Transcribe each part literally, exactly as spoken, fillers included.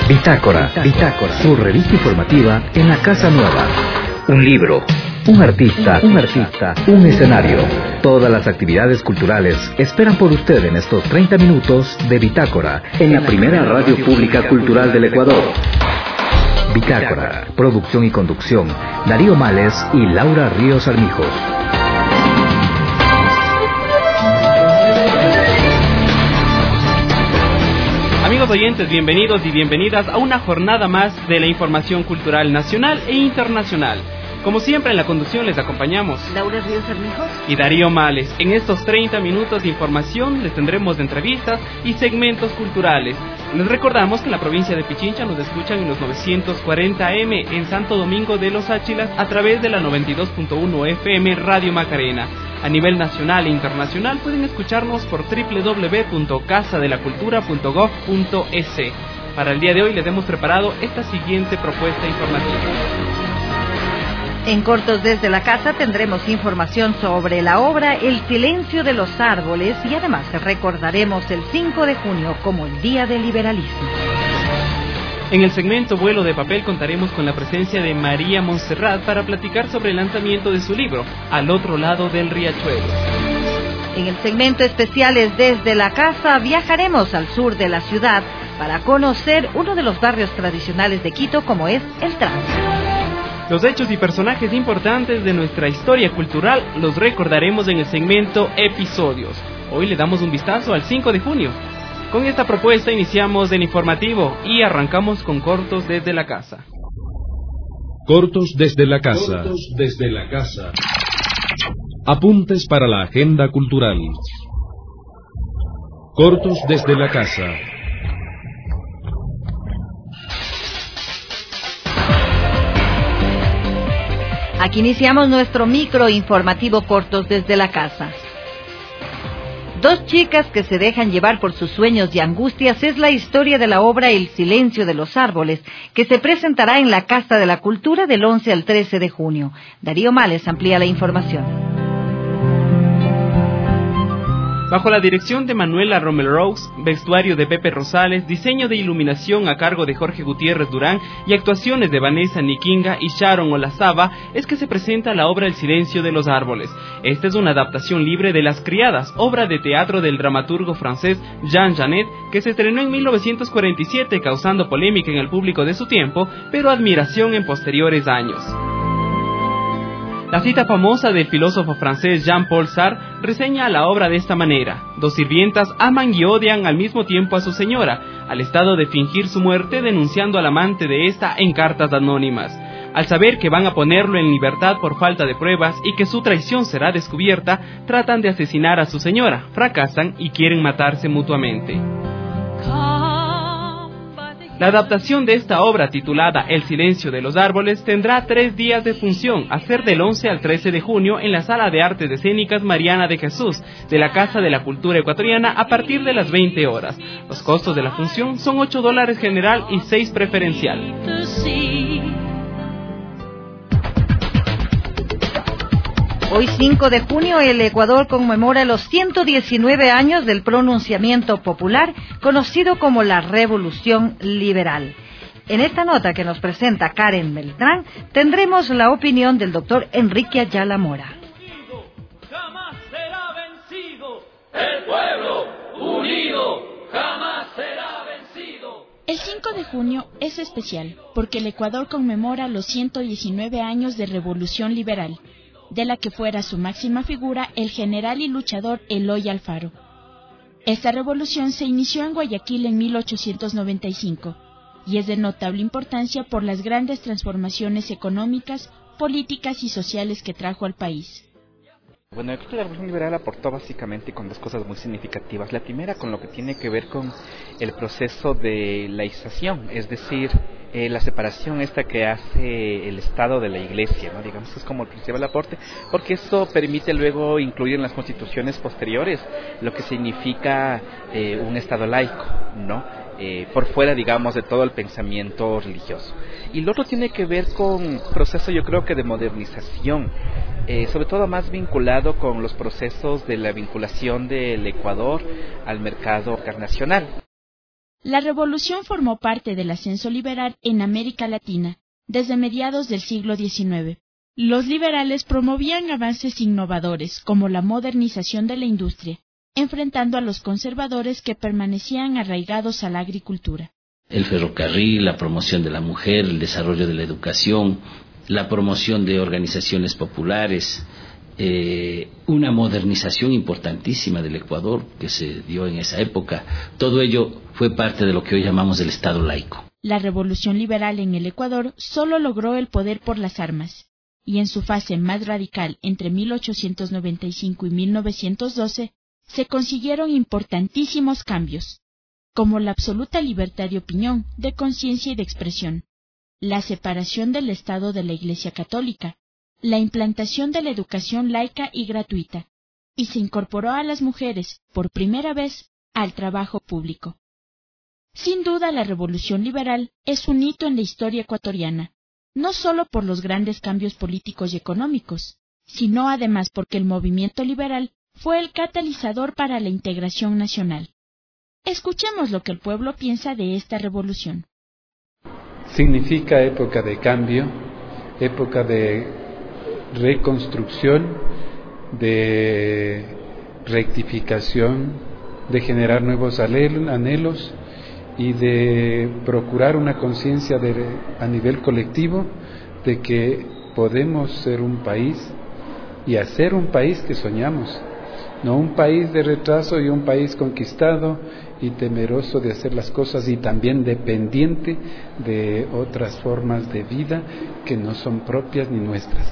Bitácora, Bitácora, su revista informativa en la Casa Nueva. Un libro, un artista, un artista, un escenario. Todas las actividades culturales esperan por usted en estos treinta minutos de Bitácora, en la primera radio pública cultural del Ecuador. Bitácora, producción y conducción, Darío Males y Laura Ríos Armijos. Amigos oyentes, bienvenidos y bienvenidas a una jornada más de la información cultural nacional e internacional. Como siempre, en la conducción les acompañamos Laura Ríos Armijos y Darío Males. En estos treinta minutos de información les tendremos entrevistas y segmentos culturales. Les recordamos que en la provincia de Pichincha nos escuchan en los novecientos cuarenta eme, en Santo Domingo de los Áchilas a través de la noventa y dos punto uno efe eme Radio Macarena. A nivel nacional e internacional pueden escucharnos por doble u doble u doble u punto casa de la cultura punto gob punto es. Para el día de hoy les hemos preparado esta siguiente propuesta informativa. En Cortos desde la Casa tendremos información sobre la obra El silencio de los árboles y además recordaremos el cinco de junio como el Día del Liberalismo. En el segmento Vuelo de Papel contaremos con la presencia de María Montserrat para platicar sobre el lanzamiento de su libro, Al otro lado del riachuelo. En el segmento Especiales desde la Casa viajaremos al sur de la ciudad para conocer uno de los barrios tradicionales de Quito como es el Tránsito. Los hechos y personajes importantes de nuestra historia cultural los recordaremos en el segmento Episodios. Hoy le damos un vistazo al cinco de junio. Con esta propuesta iniciamos el informativo y arrancamos con Cortos desde la Casa. Cortos desde la Casa. Cortos desde la Casa. Apuntes para la agenda cultural. Cortos desde la Casa. Aquí iniciamos nuestro micro informativo Cortos desde la Casa. Dos chicas que se dejan llevar por sus sueños y angustias es la historia de la obra El silencio de los árboles, que se presentará en la Casa de la Cultura del once al trece de junio. Darío Males amplía la información. Bajo la dirección de Manuela Romero Rose, vestuario de Pepe Rosales, diseño de iluminación a cargo de Jorge Gutiérrez Durán y actuaciones de Vanessa Nikinga y Sharon Olazaba, es que se presenta la obra El silencio de los árboles. Esta es una adaptación libre de Las criadas, obra de teatro del dramaturgo francés Jean Genet, que se estrenó en mil novecientos cuarenta y siete causando polémica en el público de su tiempo, pero admiración en posteriores años. La cita famosa del filósofo francés Jean-Paul Sartre reseña la obra de esta manera: dos sirvientas aman y odian al mismo tiempo a su señora, al estado de fingir su muerte denunciando al amante de esta en cartas anónimas. Al saber que van a ponerlo en libertad por falta de pruebas y que su traición será descubierta, tratan de asesinar a su señora, fracasan y quieren matarse mutuamente. La adaptación de esta obra, titulada El silencio de los árboles, tendrá tres días de función, a ser del once al trece de junio en la Sala de Artes Escénicas Mariana de Jesús, de la Casa de la Cultura Ecuatoriana, a partir de las veinte horas. Los costos de la función son ocho dólares general y seis preferencial. Hoy cinco de junio el Ecuador conmemora los ciento diecinueve años del pronunciamiento popular conocido como la Revolución Liberal. En esta nota que nos presenta Karen Beltrán tendremos la opinión del doctor Enrique Ayala Mora. Jamás será vencido el pueblo unido, jamás será vencido. El cinco de junio es especial porque el Ecuador conmemora los ciento diecinueve años de Revolución Liberal, de la que fuera su máxima figura el general y luchador Eloy Alfaro. Esta revolución se inició en Guayaquil en mil ochocientos noventa y cinco y es de notable importancia por las grandes transformaciones económicas, políticas y sociales que trajo al país. Bueno, yo creo que la Revolución Liberal aportó básicamente con dos cosas muy significativas. La primera con lo que tiene que ver con el proceso de laización, es decir, eh, la separación esta que hace el Estado de la Iglesia, ¿no? Digamos que es como el principal aporte, porque eso permite luego incluir en las constituciones posteriores lo que significa eh, un Estado laico, ¿no? Eh, por fuera, digamos, de todo el pensamiento religioso. Y lo otro tiene que ver con proceso, yo creo que de modernización, eh, sobre todo más vinculado con los procesos de la vinculación del Ecuador al mercado internacional. La revolución formó parte del ascenso liberal en América Latina desde mediados del siglo diecinueve. Los liberales promovían avances innovadores como la modernización de la industria, enfrentando a los conservadores que permanecían arraigados a la agricultura. El ferrocarril, la promoción de la mujer, el desarrollo de la educación, la promoción de organizaciones populares, eh, una modernización importantísima del Ecuador que se dio en esa época. Todo ello fue parte de lo que hoy llamamos el Estado laico. La revolución liberal en el Ecuador solo logró el poder por las armas, y en su fase más radical entre mil ochocientos noventa y cinco y mil novecientos doce se consiguieron importantísimos cambios, como la absoluta libertad de opinión, de conciencia y de expresión, la separación del Estado de la Iglesia Católica, la implantación de la educación laica y gratuita, y se incorporó a las mujeres, por primera vez, al trabajo público. Sin duda, la revolución liberal es un hito en la historia ecuatoriana, no solo por los grandes cambios políticos y económicos, sino además porque el movimiento liberal fue el catalizador para la integración nacional. Escuchemos lo que el pueblo piensa de esta revolución. Significa época de cambio, época de reconstrucción, de rectificación, de generar nuevos anhelos y de procurar una conciencia a nivel colectivo de que podemos ser un país y hacer un país que soñamos, no un país de retraso y un país conquistado y temeroso de hacer las cosas y también dependiente de otras formas de vida que no son propias ni nuestras.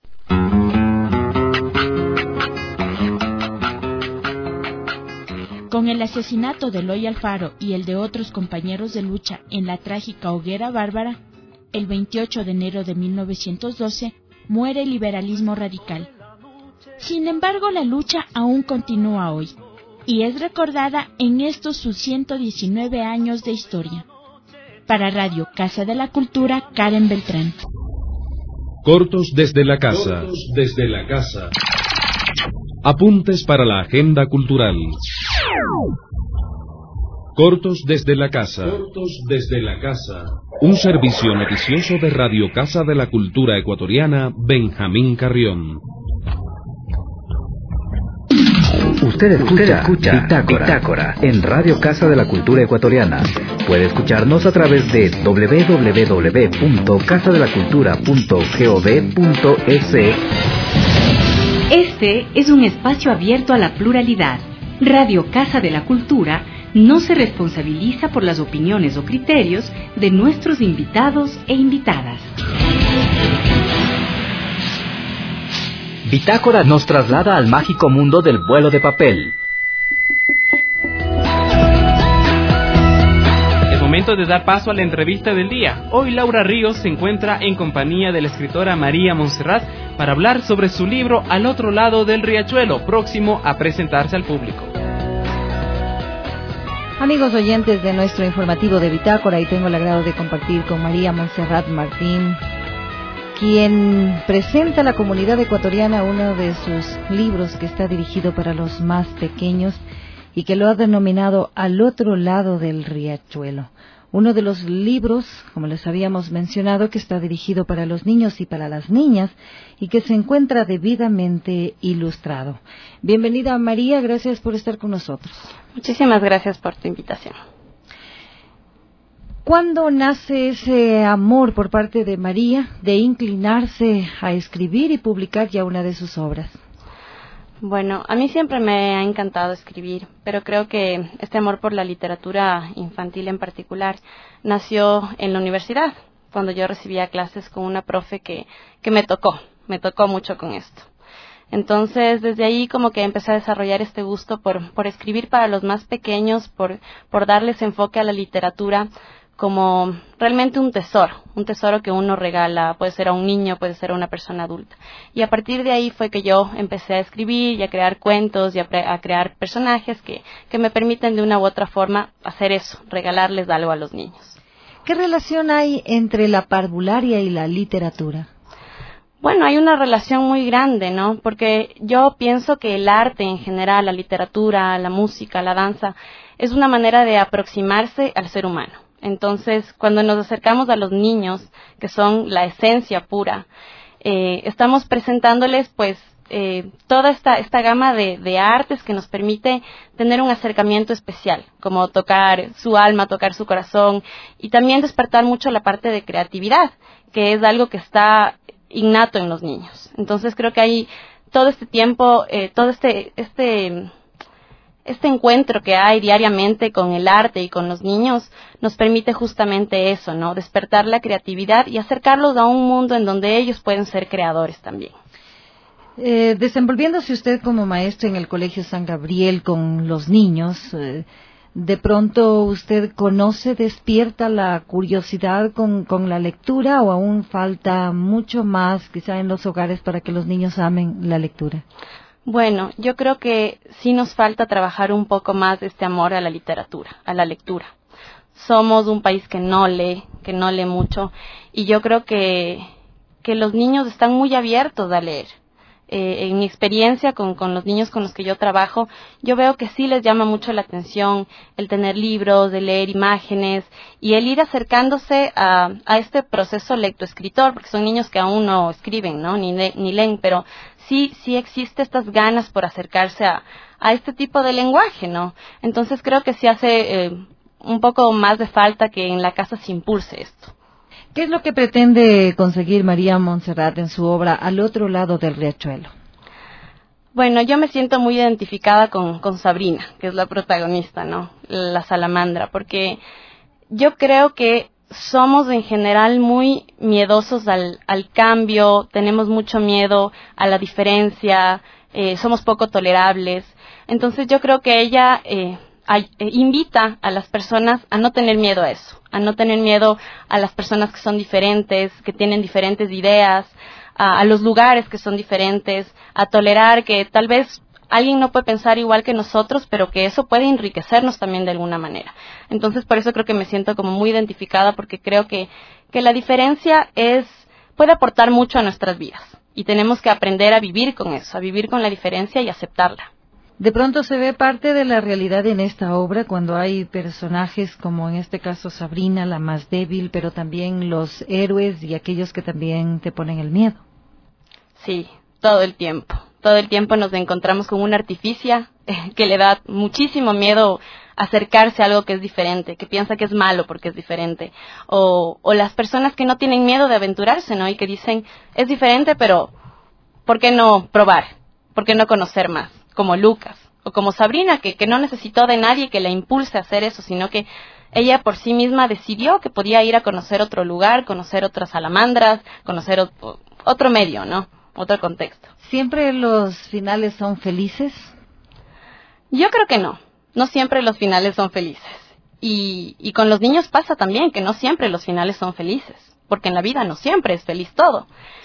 Con el asesinato de Eloy Alfaro y el de otros compañeros de lucha en la trágica Hoguera Bárbara, el veintiocho de enero de mil novecientos doce, muere el liberalismo radical. Sin embargo, la lucha aún continúa hoy, y es recordada en estos sus ciento diecinueve años de historia. Para Radio Casa de la Cultura, Karen Beltrán. Cortos desde la casa. Cortos desde la casa. Apuntes para la agenda cultural. Cortos desde la casa. Cortos desde la casa. Un servicio noticioso de Radio Casa de la Cultura Ecuatoriana, Benjamín Carrión. Usted escucha, Usted escucha Bitácora, Bitácora en Radio Casa de la Cultura Ecuatoriana. Puede escucharnos a través de doble u doble u doble u punto casa de la cultura punto gov punto es. Este es un espacio abierto a la pluralidad. Radio Casa de la Cultura no se responsabiliza por las opiniones o criterios de nuestros invitados e invitadas. Bitácora nos traslada al mágico mundo del vuelo de papel. Es momento de dar paso a la entrevista del día. Hoy Laura Ríos se encuentra en compañía de la escritora María Montserrat para hablar sobre su libro Al otro lado del riachuelo, próximo a presentarse al público. Amigos oyentes de nuestro informativo de Bitácora, y tengo el agrado de compartir con María Montserrat Martín, quien presenta a la comunidad ecuatoriana uno de sus libros que está dirigido para los más pequeños y que lo ha denominado Al otro lado del riachuelo. Uno de los libros, como les habíamos mencionado, que está dirigido para los niños y para las niñas y que se encuentra debidamente ilustrado. Bienvenida, María, gracias por estar con nosotros. Muchísimas gracias por tu invitación. ¿Cuándo nace ese amor por parte de María de inclinarse a escribir y publicar ya una de sus obras? Bueno, a mí siempre me ha encantado escribir, pero creo que este amor por la literatura infantil en particular nació en la universidad, cuando yo recibía clases con una profe que, que me tocó, me tocó mucho con esto. Entonces, desde ahí como que empecé a desarrollar este gusto por, por escribir para los más pequeños, por, por darles enfoque a la literatura como realmente un tesoro, un tesoro que uno regala, puede ser a un niño, puede ser a una persona adulta. Y a partir de ahí fue que yo empecé a escribir y a crear cuentos y a, pre- a crear personajes que, que me permiten de una u otra forma hacer eso, regalarles algo a los niños. ¿Qué relación hay entre la parvularia y la literatura? Bueno, hay una relación muy grande, ¿no? Porque yo pienso que el arte en general, la literatura, la música, la danza, es una manera de aproximarse al ser humano. Entonces, cuando nos acercamos a los niños, que son la esencia pura, eh, estamos presentándoles, pues, eh, toda esta, esta gama de, de artes que nos permite tener un acercamiento especial, como tocar su alma, tocar su corazón, y también despertar mucho la parte de creatividad, que es algo que está innato en los niños. Entonces creo que hay todo este tiempo, eh, todo este, este, este encuentro que hay diariamente con el arte y con los niños nos permite justamente eso, ¿no? Despertar la creatividad y acercarlos a un mundo en donde ellos pueden ser creadores también. Eh, desenvolviéndose usted como maestro en el Colegio San Gabriel con los niños, eh, de pronto usted conoce, despierta la curiosidad con, con la lectura, o aún falta mucho más quizá en los hogares para que los niños amen la lectura. Bueno, yo creo que sí nos falta trabajar un poco más este amor a la literatura, a la lectura. Somos un país que no lee, que no lee mucho, y yo creo que, que los niños están muy abiertos a leer. Eh, en mi experiencia con, con los niños con los que yo trabajo, yo veo que sí les llama mucho la atención el tener libros, de leer imágenes y el ir acercándose a, a este proceso lectoescritor, porque son niños que aún no escriben, ¿no? Ni, le, ni leen, pero sí, sí existe estas ganas por acercarse a, a este tipo de lenguaje, ¿no? Entonces creo que sí hace eh, un poco más de falta que en la casa se impulse esto. ¿Qué es lo que pretende conseguir María Montserrat en su obra Al otro lado del riachuelo? Bueno, yo me siento muy identificada con, con Sabrina, que es la protagonista, ¿no? La salamandra, porque yo creo que somos en general muy miedosos al, al cambio, tenemos mucho miedo a la diferencia, eh, somos poco tolerables. Entonces yo creo que ella eh, ay, eh, invita a las personas a no tener miedo a eso, a no tener miedo a las personas que son diferentes, que tienen diferentes ideas, a, a los lugares que son diferentes, a tolerar que tal vez alguien no puede pensar igual que nosotros, pero que eso puede enriquecernos también de alguna manera. Entonces, por eso creo que me siento como muy identificada, porque creo que, que la diferencia es, puede aportar mucho a nuestras vidas, y tenemos que aprender a vivir con eso, a vivir con la diferencia y aceptarla. De pronto se ve parte de la realidad en esta obra cuando hay personajes como en este caso Sabrina, la más débil, pero también los héroes y aquellos que también te ponen el miedo. Sí, todo el tiempo. Todo el tiempo nos encontramos con una artificia eh, que le da muchísimo miedo acercarse a algo que es diferente, que piensa que es malo porque es diferente. O, o las personas que no tienen miedo de aventurarse, ¿no? Y que dicen, es diferente, pero ¿por qué no probar? ¿Por qué no conocer más? Como Lucas, o como Sabrina, que, que no necesitó de nadie que la impulse a hacer eso, sino que ella por sí misma decidió que podía ir a conocer otro lugar, conocer otras salamandras, conocer otro, otro medio, ¿no? Otro contexto. ¿Siempre los finales son felices? Yo creo que no, no siempre los finales son felices. Y, y con los niños pasa también que no siempre los finales son felices, porque en la vida no siempre es feliz todo.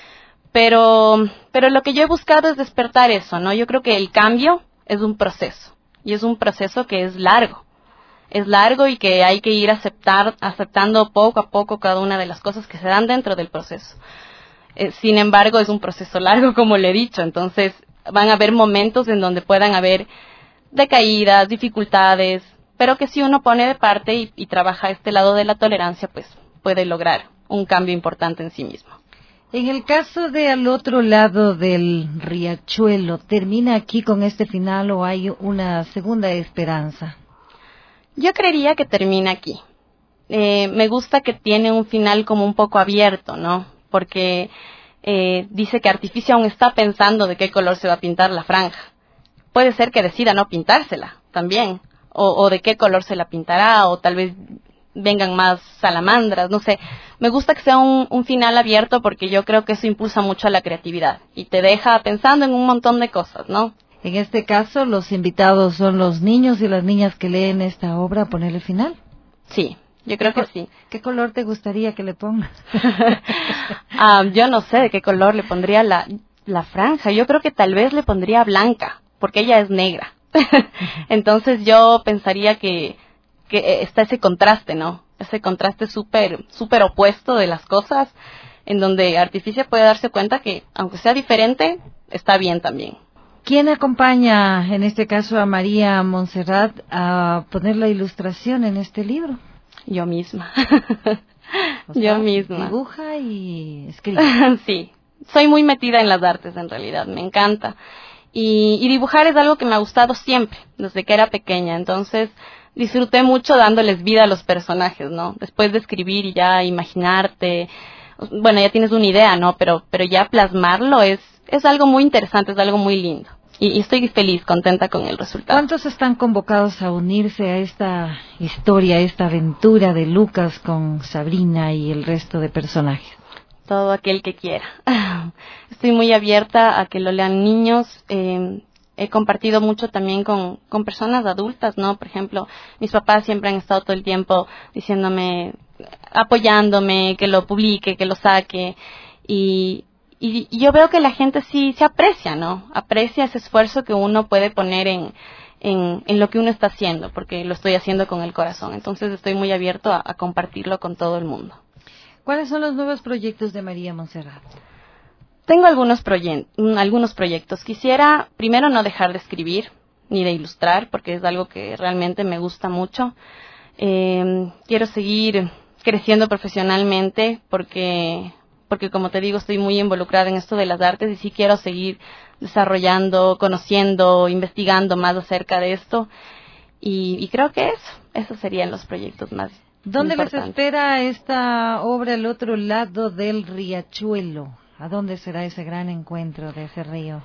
Pero, pero lo que yo he buscado es despertar eso, ¿no? Yo creo que el cambio es un proceso, y es un proceso que es largo. Es largo y que hay que ir aceptar, aceptando poco a poco cada una de las cosas que se dan dentro del proceso. Eh, sin embargo, es un proceso largo, como le he dicho, entonces van a haber momentos en donde puedan haber decaídas, dificultades, pero que si uno pone de parte y, y trabaja este lado de la tolerancia, pues puede lograr un cambio importante en sí mismo. En el caso de Al otro lado del riachuelo, ¿termina aquí con este final o hay una segunda esperanza? Yo creería que termina aquí. Eh, me gusta que tiene un final como un poco abierto, ¿no? Porque eh, dice que Artificio aún está pensando de qué color se va a pintar la franja. Puede ser que decida no pintársela también, o, o de qué color se la pintará, o tal vez vengan más salamandras, no sé. Me gusta que sea un, un final abierto porque yo creo que eso impulsa mucho a la creatividad y te deja pensando en un montón de cosas, ¿no? En este caso, los invitados son los niños y las niñas que leen esta obra a ponerle final. Sí, yo creo que sí. ¿Qué color te gustaría que le ponga? ah, yo no sé de qué color le pondría la, la franja. Yo creo que tal vez le pondría blanca, porque ella es negra. Entonces yo pensaría que que está ese contraste, ¿no? Ese contraste súper súper opuesto de las cosas, en donde Artificia puede darse cuenta que, aunque sea diferente, está bien también. ¿Quién acompaña, en este caso, a María Montserrat a poner la ilustración en este libro? Yo misma. O sea, Yo misma. Dibuja y escribe. Sí, soy muy metida en las artes, en realidad, me encanta. Y, y dibujar es algo que me ha gustado siempre, desde que era pequeña. Entonces, disfruté mucho dándoles vida a los personajes, ¿no? Después de escribir y ya imaginarte, bueno, ya tienes una idea, ¿no? Pero, pero ya plasmarlo es, es algo muy interesante, es algo muy lindo. Y, y estoy feliz, contenta con el resultado. ¿Cuántos están convocados a unirse a esta historia, a esta aventura de Lucas con Sabrina y el resto de personajes? Todo aquel que quiera. Estoy muy abierta a que lo lean niños. Eh, he compartido mucho también con, con personas adultas, ¿no? Por ejemplo, mis papás siempre han estado todo el tiempo diciéndome, apoyándome, que lo publique, que lo saque. Y, y, y yo veo que la gente sí se aprecia, ¿no? Aprecia ese esfuerzo que uno puede poner en, en, en lo que uno está haciendo, porque lo estoy haciendo con el corazón. Entonces estoy muy abierto a, a compartirlo con todo el mundo. ¿Cuáles son los nuevos proyectos de María Montserrat? Tengo algunos, proye- algunos proyectos. Quisiera primero no dejar de escribir ni de ilustrar, porque es algo que realmente me gusta mucho. Eh, quiero seguir creciendo profesionalmente porque, porque, como te digo, estoy muy involucrada en esto de las artes y sí quiero seguir desarrollando, conociendo, investigando más acerca de esto. Y, y creo que eso, esos serían los proyectos más ¿Dónde les importantes. espera esta obra al otro lado del riachuelo? ¿A dónde será ese gran encuentro de ese río?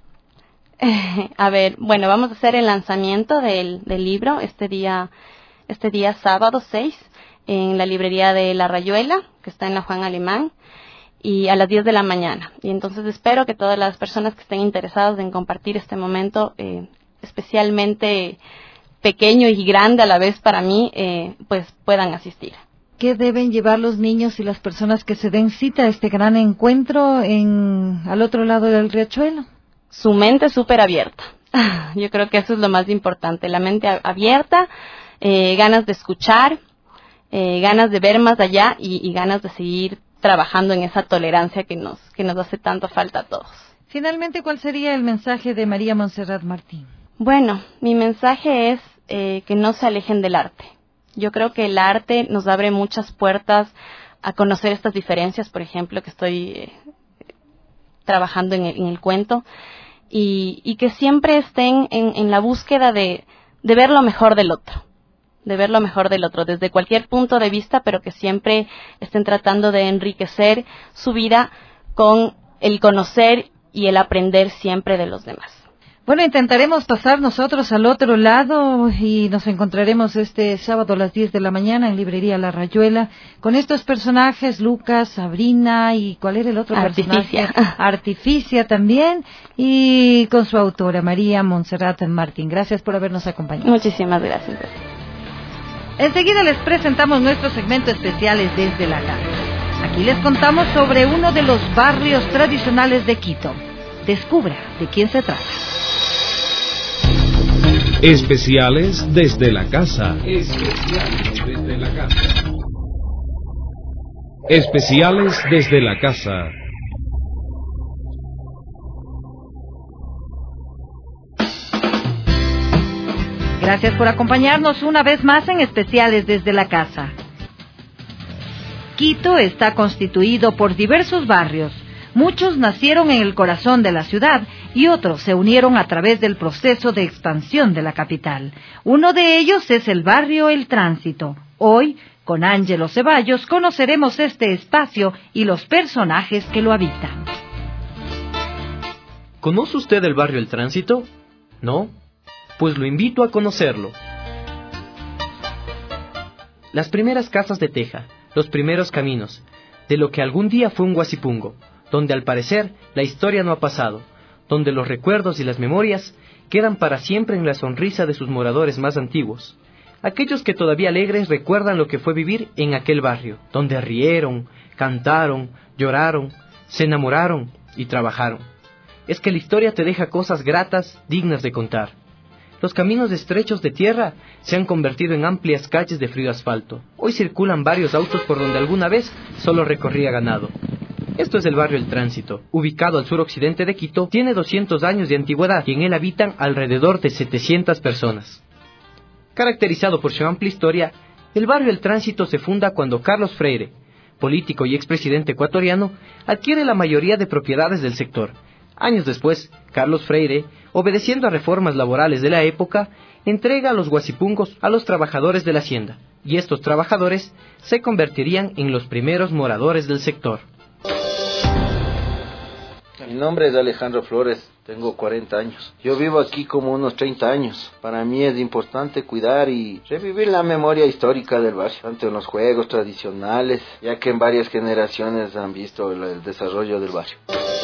A ver, bueno, vamos a hacer el lanzamiento del, del libro este día, este día sábado seis en la librería de La Rayuela, que está en la Juan Alemán, y a las diez de la mañana. Y entonces espero que todas las personas que estén interesadas en compartir este momento, eh, especialmente pequeño y grande a la vez para mí, eh, pues puedan asistir. ¿Qué deben llevar los niños y las personas que se den cita a este gran encuentro en al otro lado del riachuelo? Su mente súper abierta. Yo creo que eso es lo más importante, la mente abierta, eh, ganas de escuchar, eh, ganas de ver más allá y, y ganas de seguir trabajando en esa tolerancia que nos, que nos hace tanto falta a todos. Finalmente, ¿cuál sería el mensaje de María Montserrat Martín? Bueno, mi mensaje es eh, que no se alejen del arte. Yo creo que el arte nos abre muchas puertas a conocer estas diferencias, por ejemplo, que estoy eh, trabajando en el, en el cuento, y, y que siempre estén en, en la búsqueda de, de ver lo mejor del otro, de ver lo mejor del otro, desde cualquier punto de vista, pero que siempre estén tratando de enriquecer su vida con el conocer y el aprender siempre de los demás. Bueno, intentaremos pasar nosotros al otro lado y nos encontraremos este sábado a las diez de la mañana en Librería La Rayuela con estos personajes, Lucas, Sabrina y ¿cuál era el otro Artificia. personaje? Artificia también, y con su autora María Montserrat Martín. Gracias por habernos acompañado. Muchísimas gracias. Enseguida les presentamos nuestro segmento especiales desde la casa. Aquí les contamos sobre uno de los barrios tradicionales de Quito. Descubra de quién se trata. Especiales desde la casa. Especiales desde la casa. Especiales desde la casa. Gracias por acompañarnos una vez más en Especiales desde la casa. Quito está constituido por diversos barrios. Muchos nacieron en el corazón de la ciudad y otros se unieron a través del proceso de expansión de la capital. Uno de ellos es el barrio El Tránsito. Hoy, con Ángelo Ceballos, conoceremos este espacio y los personajes que lo habitan. ¿Conoce usted el barrio El Tránsito? ¿No? Pues lo invito a conocerlo. Las primeras casas de teja, los primeros caminos, de lo que algún día fue un Guasipungo, donde al parecer la historia no ha pasado, donde los recuerdos y las memorias quedan para siempre en la sonrisa de sus moradores más antiguos, aquellos que todavía alegres recuerdan lo que fue vivir en aquel barrio, donde rieron, cantaron, lloraron, se enamoraron y trabajaron. Es que la historia te deja cosas gratas, dignas de contar. Los caminos estrechos de tierra se han convertido en amplias calles de frío asfalto. Hoy circulan varios autos por donde alguna vez solo recorría ganado. Esto es el barrio El Tránsito. Ubicado al suroccidente de Quito, tiene doscientos años de antigüedad y en él habitan alrededor de setecientas personas. Caracterizado por su amplia historia, el barrio El Tránsito se funda cuando Carlos Freire, político y expresidente ecuatoriano, adquiere la mayoría de propiedades del sector. Años después, Carlos Freire, obedeciendo a reformas laborales de la época, entrega los guasipungos a los trabajadores de la hacienda, y estos trabajadores se convertirían en los primeros moradores del sector. Mi nombre es Alejandro Flores, tengo cuarenta años. Yo vivo aquí como unos treinta años. Para mí es importante cuidar y revivir la memoria histórica del barrio, tanto en los juegos tradicionales, ya que en varias generaciones han visto el desarrollo del barrio.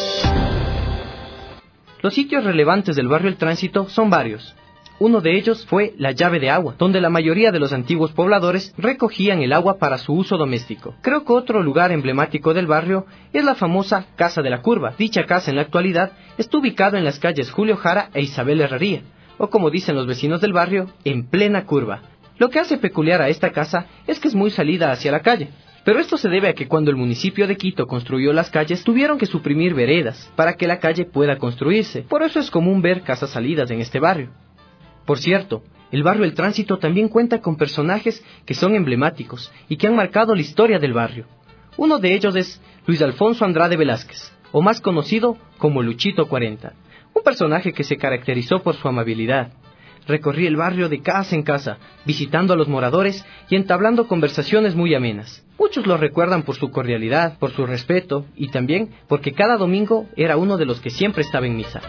Los sitios relevantes del barrio El Tránsito son varios. Uno de ellos fue la llave de agua, donde la mayoría de los antiguos pobladores recogían el agua para su uso doméstico. Creo que otro lugar emblemático del barrio es la famosa Casa de la Curva. Dicha casa en la actualidad está ubicada en las calles Julio Jara e Isabel Herrería, o como dicen los vecinos del barrio, en plena curva. Lo que hace peculiar a esta casa es que es muy salida hacia la calle. Pero esto se debe a que cuando el municipio de Quito construyó las calles, tuvieron que suprimir veredas para que la calle pueda construirse. Por eso es común ver casas salidas en este barrio. Por cierto, el barrio El Tránsito también cuenta con personajes que son emblemáticos y que han marcado la historia del barrio. Uno de ellos es Luis Alfonso Andrade Velázquez, o más conocido como Luchito cuarenta, un personaje que se caracterizó por su amabilidad. Recorría el barrio de casa en casa, visitando a los moradores y entablando conversaciones muy amenas. Muchos lo recuerdan por su cordialidad, por su respeto y también porque cada domingo era uno de los que siempre estaba en misa.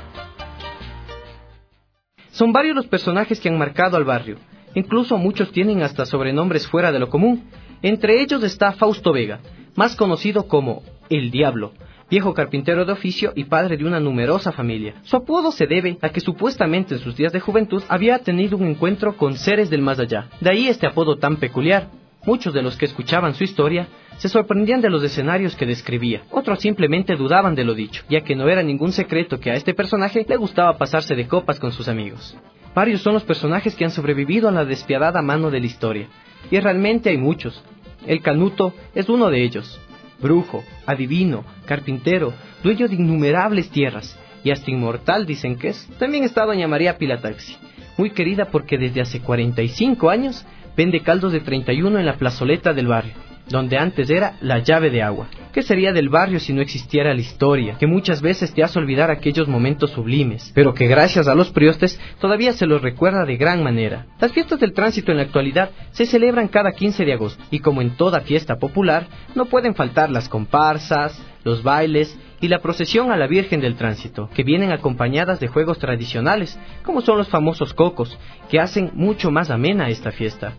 Son varios los personajes que han marcado al barrio, incluso muchos tienen hasta sobrenombres fuera de lo común. Entre ellos está Fausto Vega, más conocido como El Diablo, viejo carpintero de oficio y padre de una numerosa familia. Su apodo se debe a que supuestamente en sus días de juventud había tenido un encuentro con seres del más allá. De ahí este apodo tan peculiar. Muchos de los que escuchaban su historia se sorprendían de los escenarios que describía. Otros simplemente dudaban de lo dicho, ya que no era ningún secreto que a este personaje le gustaba pasarse de copas con sus amigos. Varios son los personajes que han sobrevivido a la despiadada mano de la historia, y realmente hay muchos. El Canuto es uno de ellos. Brujo, adivino, carpintero, dueño de innumerables tierras, y hasta inmortal dicen que es. También está doña María Pilataxi, muy querida porque desde hace cuarenta y cinco años vende caldos de treinta y uno en la plazoleta del barrio, donde antes era la llave de agua. ¿Qué sería del barrio si no existiera la historia, que muchas veces te hace olvidar aquellos momentos sublimes, pero que gracias a los priostes todavía se los recuerda de gran manera? Las fiestas del tránsito en la actualidad se celebran cada quince de agosto, y como en toda fiesta popular, no pueden faltar las comparsas, los bailes y la procesión a la Virgen del Tránsito, que vienen acompañadas de juegos tradicionales, como son los famosos cocos, que hacen mucho más amena esta fiesta.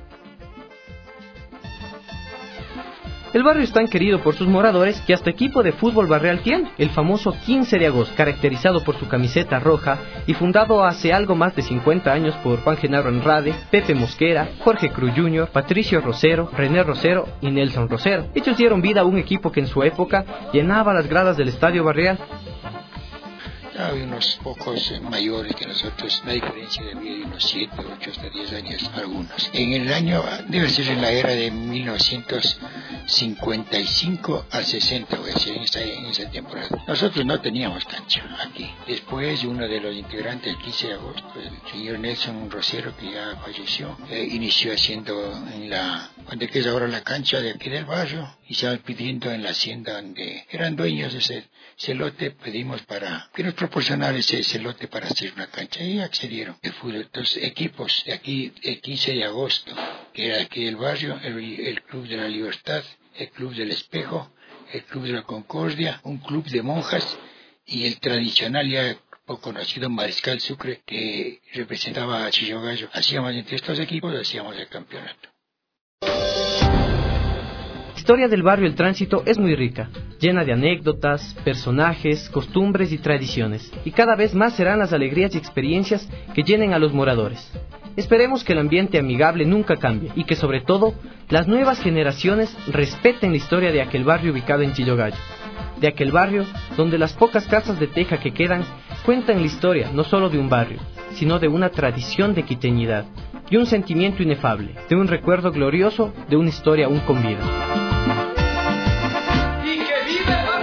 El barrio es tan querido por sus moradores que hasta equipo de fútbol barrial tiene, el famoso quince de agosto, caracterizado por su camiseta roja y fundado hace algo más de cincuenta años por Juan Genaro Andrade, Pepe Mosquera, Jorge Cruz junior, Patricio Rosero, René Rosero y Nelson Rosero. Ellos dieron vida a un equipo que en su época llenaba las gradas del estadio barrial. Hay unos pocos eh, mayores que nosotros, la diferencia de vida de unos siete, ocho hasta diez años algunos. En el año, debe ser en la era de mil novecientos cincuenta y cinco al sesenta, voy a decir, en esa, en esa temporada. Nosotros no teníamos cancha aquí. Después, uno de los integrantes, el quince de agosto, el señor Nelson Rosero, que ya falleció, eh, inició haciendo en la, donde que es ahora la cancha de aquí del barrio, y se estaba pidiendo en la hacienda donde eran dueños de ese, ese lote, pedimos para que nos proporcionar ese, ese lote para hacer una cancha y accedieron. El fútbol, los equipos de aquí, el quince de agosto, que era aquí del barrio, el, el Club de la Libertad, el Club del Espejo, el Club de la Concordia, un club de monjas y el tradicional ya poco conocido Mariscal Sucre, que representaba a Chillogallo. Hacíamos entre estos equipos, hacíamos el campeonato. La historia del barrio El Tránsito es muy rica, llena de anécdotas, personajes, costumbres y tradiciones, y cada vez más serán las alegrías y experiencias que llenen a los moradores. Esperemos que el ambiente amigable nunca cambie y que sobre todo las nuevas generaciones respeten la historia de aquel barrio ubicado en Chillogallo, de aquel barrio donde las pocas casas de teja que quedan cuentan la historia no solo de un barrio, sino de una tradición de quiteñidad y un sentimiento inefable, de un recuerdo glorioso de una historia aún con vida. ¡Y que viva!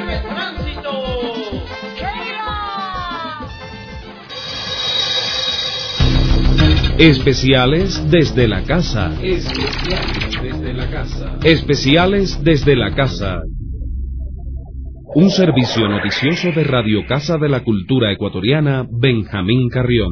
Especiales desde la casa. Especiales desde la casa. Especiales desde la casa. Un servicio noticioso de Radio Casa de la Cultura Ecuatoriana, Benjamín Carrión.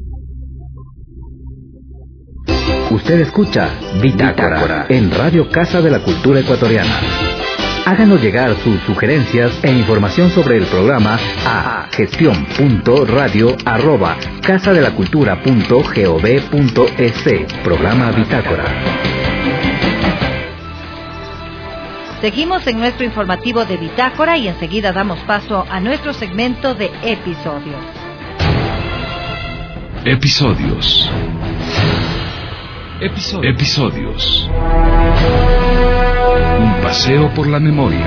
Usted escucha Bitácora, Bitácora en Radio Casa de la Cultura Ecuatoriana. Háganos llegar sus sugerencias e información sobre el programa a gestión punto radio arroba casa de la cultura punto gov punto es. Programa Bitácora. Seguimos en nuestro informativo de Bitácora y enseguida damos paso a nuestro segmento de episodios. Episodios. Episodios. Episodios. Un paseo por la memoria.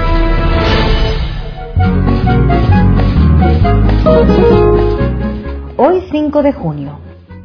Hoy cinco de junio.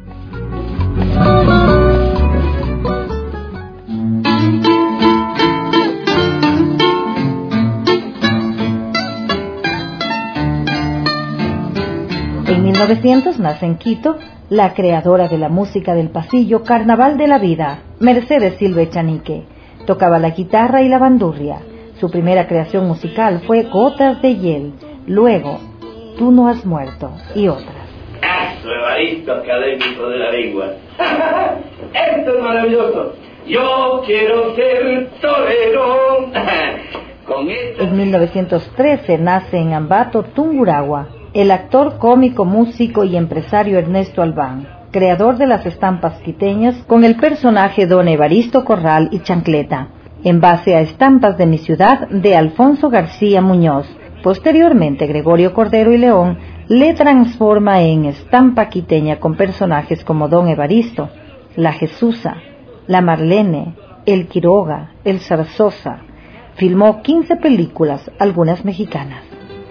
En mil novecientos nace en Quito la creadora de la música del pasillo Carnaval de la Vida, Mercedes Silva Echanique. Tocaba la guitarra y la bandurria. Su primera creación musical fue Gotas de Hiel, luego Tú no has muerto y otras. ¡Eso, Evaristo, académico de la lengua! ¡Esto es maravilloso! Yo quiero ser torero. Con esto... En mil novecientos trece nace en Ambato, Tungurahua, el actor, cómico, músico y empresario Ernesto Albán, creador de las estampas quiteñas con el personaje Don Evaristo Corral y Chancleta, en base a Estampas de mi ciudad de Alfonso García Muñoz. Posteriormente, Gregorio Cordero y León le transforma en estampa quiteña con personajes como Don Evaristo, la Jesusa, la Marlene, el Quiroga, el Zarzosa. Filmó quince películas, algunas mexicanas.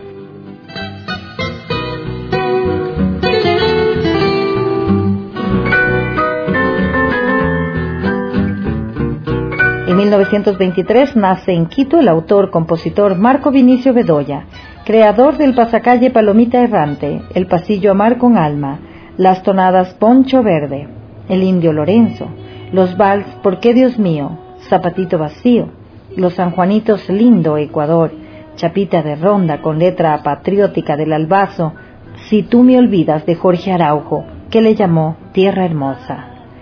En mil novecientos veintitrés nace en Quito el autor-compositor Marco Vinicio Bedoya, creador del pasacalle Palomita Errante, el pasillo Amar con Alma, las tonadas Poncho Verde, el Indio Lorenzo, los vals ¿Por qué Dios mío?, Zapatito Vacío, los San Juanitos Lindo, Ecuador, Chapita de Ronda con letra patriótica del Albazo, Si tú me olvidas de Jorge Araujo, que le llamó Tierra Hermosa.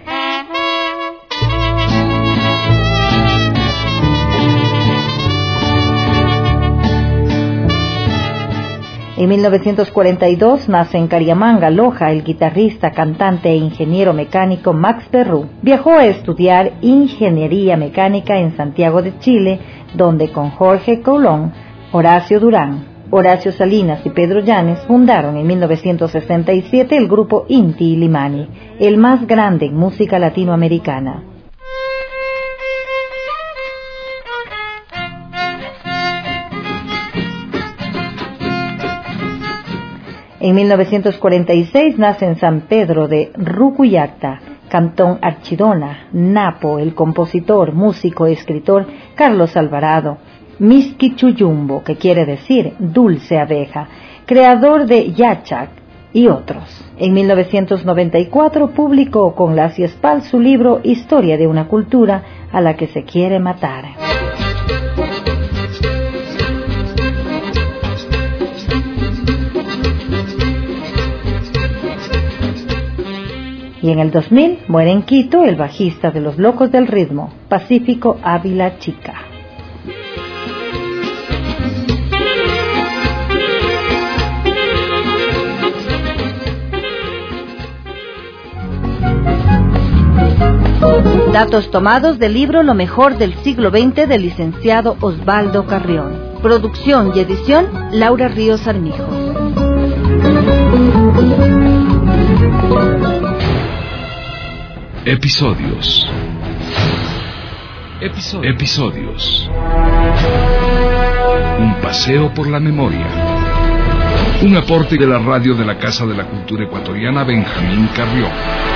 En mil novecientos cuarenta y dos nace en Cariamanga, Loja, el guitarrista, cantante e ingeniero mecánico Max Perrú. Viajó a estudiar ingeniería mecánica en Santiago de Chile, donde con Jorge Colón, Horacio Durán, Horacio Salinas y Pedro Llanes fundaron en mil novecientos sesenta y siete el grupo Inti Illimani, el más grande en música latinoamericana. En mil novecientos cuarenta y seis nace en San Pedro de Rucuyacta, Cantón Archidona, Napo, el compositor, músico, escritor Carlos Alvarado, Miski Chuyumbo, que quiere decir dulce abeja, creador de Yachak y otros. En mil novecientos noventa y cuatro publicó con Laci Espal su libro Historia de una cultura a la que se quiere matar. Y en el dos mil muere en Quito el bajista de Los Locos del Ritmo, Pacífico Ávila Chica. Datos tomados del libro Lo mejor del siglo veinte del licenciado Osvaldo Carrión. Producción y edición Laura Ríos Armijo. Episodios. Episodios. Episodios. Un paseo por la memoria. Un aporte de la radio de la Casa de la Cultura Ecuatoriana, Benjamín Carrión.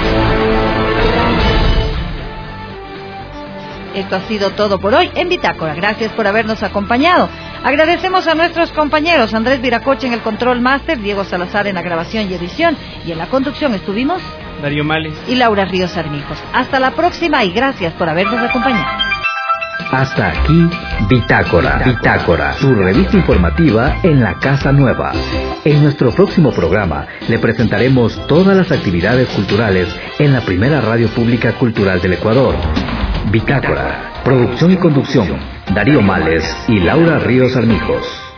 Esto ha sido todo por hoy en Bitácora. Gracias por habernos acompañado. Agradecemos a nuestros compañeros Andrés Viracocha en el Control Master, Diego Salazar en la grabación y edición, y en la conducción estuvimos Darío Males y Laura Ríos Armijos. Hasta la próxima y gracias por habernos acompañado. Hasta aquí, Bitácora. Bitácora, su revista informativa en la Casa Nueva. En nuestro próximo programa le presentaremos todas las actividades culturales en la primera radio pública cultural del Ecuador. Bitácora, producción y conducción, Darío Males y Laura Ríos Armijos.